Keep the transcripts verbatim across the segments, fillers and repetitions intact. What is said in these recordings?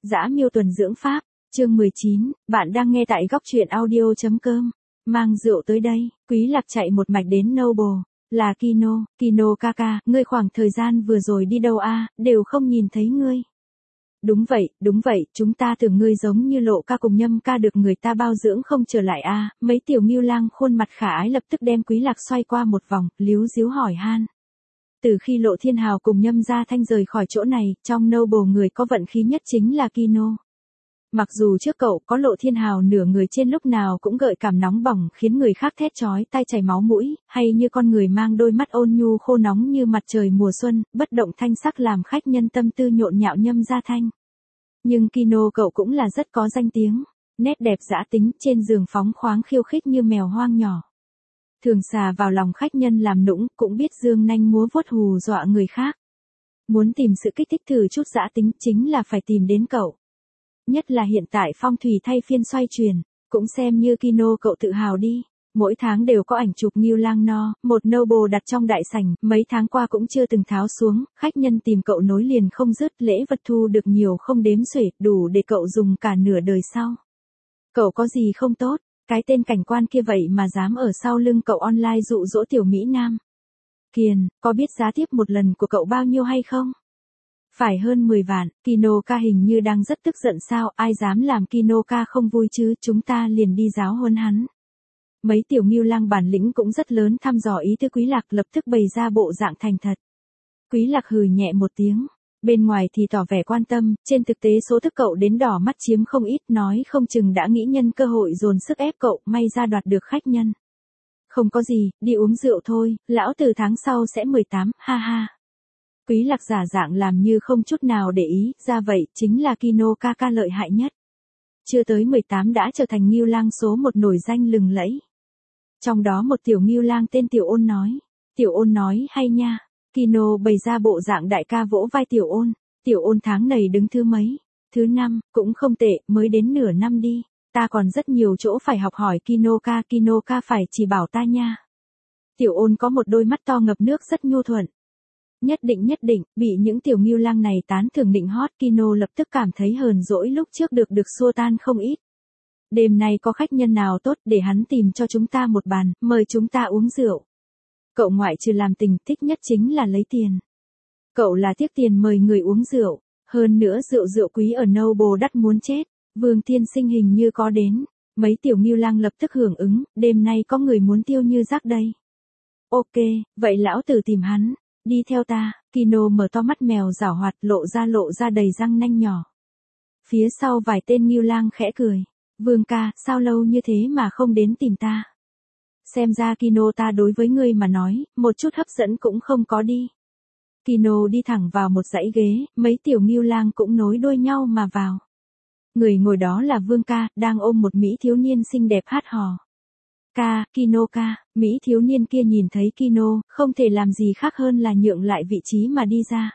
Dã miêu tuần dưỡng pháp, chương mười chín, bạn đang nghe tại góc truyện audio.com. Mang rượu tới đây, Quý Lạc chạy một mạch đến Noble, là Kino, Kino ca ca, ngươi khoảng thời gian vừa rồi đi đâu a, đều không nhìn thấy ngươi. Đúng vậy, đúng vậy, chúng ta tưởng ngươi giống như Lộ ca cùng Nhâm ca được người ta bao dưỡng không trở lại a. Mấy tiểu ngưu lang khuôn mặt khả ái lập tức đem Quý Lạc xoay qua một vòng, líu díu hỏi han. Từ khi Lộ Thiên Hào cùng Nhâm Gia Thanh rời khỏi chỗ này, trong Noble người có vận khí nhất chính là Kino. Mặc dù trước cậu có Lộ Thiên Hào nửa người trên lúc nào cũng gợi cảm nóng bỏng khiến người khác thét chói tai chảy máu mũi, hay như con người mang đôi mắt ôn nhu khô nóng như mặt trời mùa xuân, bất động thanh sắc làm khách nhân tâm tư nhộn nhạo Nhâm Gia Thanh. Nhưng Kino cậu cũng là rất có danh tiếng, nét đẹp dã tính, trên giường phóng khoáng khiêu khích như mèo hoang nhỏ. Thường xà vào lòng khách nhân làm nũng, cũng biết dương nanh múa vuốt hù dọa người khác. Muốn tìm sự kích thích thử chút dã tính chính là phải tìm đến cậu. Nhất là hiện tại phong thủy thay phiên xoay chuyển, cũng xem như Kino cậu tự hào đi. Mỗi tháng đều có ảnh chụp Ngưu Lang No, một Noble đặt trong đại sảnh, mấy tháng qua cũng chưa từng tháo xuống, khách nhân tìm cậu nối liền không dứt, lễ vật thu được nhiều không đếm xuể, đủ để cậu dùng cả nửa đời sau. Cậu có gì không tốt, cái tên cảnh quan kia vậy mà dám ở sau lưng cậu online dụ dỗ tiểu Mỹ Nam. Kiền, có biết giá tiếp một lần của cậu bao nhiêu hay không? Phải hơn mười vạn, Kino ca hình như đang rất tức giận sao, ai dám làm Kino ca không vui chứ, chúng ta liền đi giáo huấn hắn. Mấy tiểu ngưu lang bản lĩnh cũng rất lớn, thăm dò ý tư Quý Lạc lập tức bày ra bộ dạng thành thật. Quý Lạc hừ nhẹ một tiếng, bên ngoài thì tỏ vẻ quan tâm, trên thực tế số thức cậu đến đỏ mắt chiếm không ít, nói không chừng đã nghĩ nhân cơ hội dồn sức ép cậu, may ra đoạt được khách nhân. Không có gì, đi uống rượu thôi, lão từ tháng sau sẽ mười tám, ha ha. Quý Lạc giả dạng làm như không chút nào để ý, ra vậy, chính là Kino ca ca lợi hại nhất. Chưa tới mười tám đã trở thành ngưu lang số một nổi danh lừng lẫy. Trong đó một tiểu ngưu lang tên Tiểu Ôn nói. Tiểu Ôn nói hay nha. Kino bày ra bộ dạng đại ca vỗ vai Tiểu Ôn. Tiểu Ôn tháng này đứng thứ mấy? Thứ năm, cũng không tệ, mới đến nửa năm đi. Ta còn rất nhiều chỗ phải học hỏi Kino ca, Kino ca phải chỉ bảo ta nha. Tiểu Ôn có một đôi mắt to ngập nước rất nhu thuận. Nhất định nhất định, bị những tiểu ngưu lang này tán thưởng định hót, Kino lập tức cảm thấy hờn dỗi lúc trước được được xua tan không ít. Đêm nay có khách nhân nào tốt để hắn tìm cho chúng ta một bàn, mời chúng ta uống rượu. Cậu ngoại trừ làm tình thích nhất chính là lấy tiền. Cậu là tiếc tiền mời người uống rượu, hơn nữa rượu rượu quý ở Noble đắt muốn chết, Vương Thiên Sinh hình như có đến. Mấy tiểu ngưu lang lập tức hưởng ứng, đêm nay có người muốn tiêu như rác đây. Ok, vậy lão tử tìm hắn. Đi theo ta, Kino mở to mắt mèo giảo hoạt lộ ra lộ ra đầy răng nanh nhỏ. Phía sau vài tên ngưu lang khẽ cười. Vương ca, sao lâu như thế mà không đến tìm ta? Xem ra Kino ta đối với ngươi mà nói, một chút hấp dẫn cũng không có đi. Kino đi thẳng vào một dãy ghế, mấy tiểu ngưu lang cũng nối đuôi nhau mà vào. Người ngồi đó là Vương ca, đang ôm một mỹ thiếu niên xinh đẹp hát hò. Ca, Kino ca, mỹ thiếu niên kia nhìn thấy Kino, không thể làm gì khác hơn là nhượng lại vị trí mà đi ra.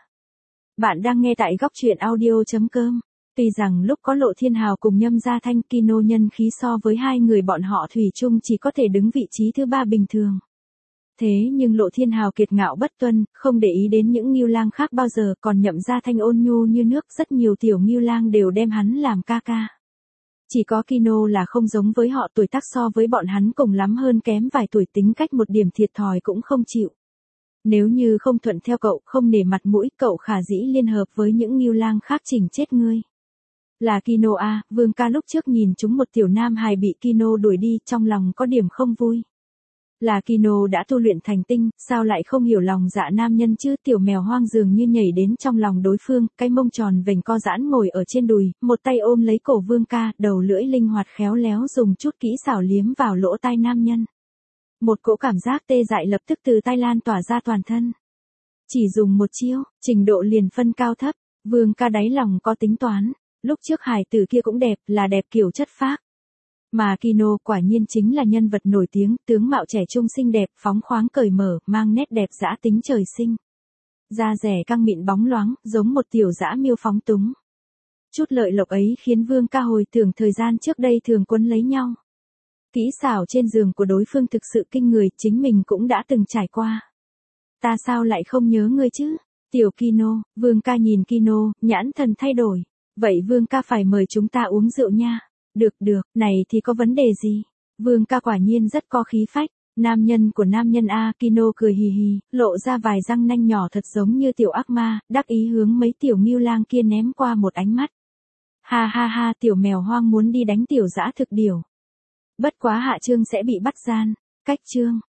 Bạn đang nghe tại góc truyện audio.com. Tuy rằng lúc có Lộ Thiên Hào cùng Nhâm Gia Thanh, Kino nhân khí so với hai người bọn họ thủy chung chỉ có thể đứng vị trí thứ ba bình thường. Thế nhưng Lộ Thiên Hào kiệt ngạo bất tuân, không để ý đến những ngưu lang khác bao giờ, còn Nhậm Gia Thanh ôn nhu như nước, rất nhiều tiểu ngưu lang đều đem hắn làm ca ca. Chỉ có Kino là không giống với họ, tuổi tác so với bọn hắn cùng lắm hơn kém vài tuổi, tính cách một điểm thiệt thòi cũng không chịu. Nếu như không thuận theo cậu, không nể mặt mũi, cậu khả dĩ liên hợp với những ngưu lang khác chỉnh chết ngươi. Là Kino a, Vương ca lúc trước nhìn chúng một tiểu nam hài bị Kino đuổi đi, trong lòng có điểm không vui. Là Kino đã tu luyện thành tinh, sao lại không hiểu lòng dạ nam nhân chứ, tiểu mèo hoang dường như nhảy đến trong lòng đối phương, cái mông tròn vành co giãn ngồi ở trên đùi, một tay ôm lấy cổ Vương ca, đầu lưỡi linh hoạt khéo léo dùng chút kỹ xảo liếm vào lỗ tai nam nhân. Một cỗ cảm giác tê dại lập tức từ tai lan tỏa ra toàn thân. Chỉ dùng một chiêu, trình độ liền phân cao thấp, Vương ca đáy lòng có tính toán, lúc trước hài tử kia cũng đẹp, là đẹp kiểu chất phác. Mà Kino quả nhiên chính là nhân vật nổi tiếng, tướng mạo trẻ trung xinh đẹp, phóng khoáng cởi mở, mang nét đẹp dã tính trời sinh. Da rẻ căng mịn bóng loáng, giống một tiểu dã miêu phóng túng. Chút lợi lộc ấy khiến Vương ca hồi tưởng thời gian trước đây thường quấn lấy nhau. Kỹ xảo trên giường của đối phương thực sự kinh người, chính mình cũng đã từng trải qua. Ta sao lại không nhớ ngươi chứ? Tiểu Kino, Vương ca nhìn Kino, nhãn thần thay đổi. Vậy Vương ca phải mời chúng ta uống rượu nha. Được được, này thì có vấn đề gì? Vương ca quả nhiên rất có khí phách. Nam nhân của nam nhân A, Kino cười hì hì, lộ ra vài răng nanh nhỏ thật giống như tiểu ác ma, đắc ý hướng mấy tiểu ngưu lang kia ném qua một ánh mắt. Ha ha ha, tiểu mèo hoang muốn đi đánh tiểu dã thực điểu. Bất quá Hạ Trương sẽ bị bắt gian. Cách chương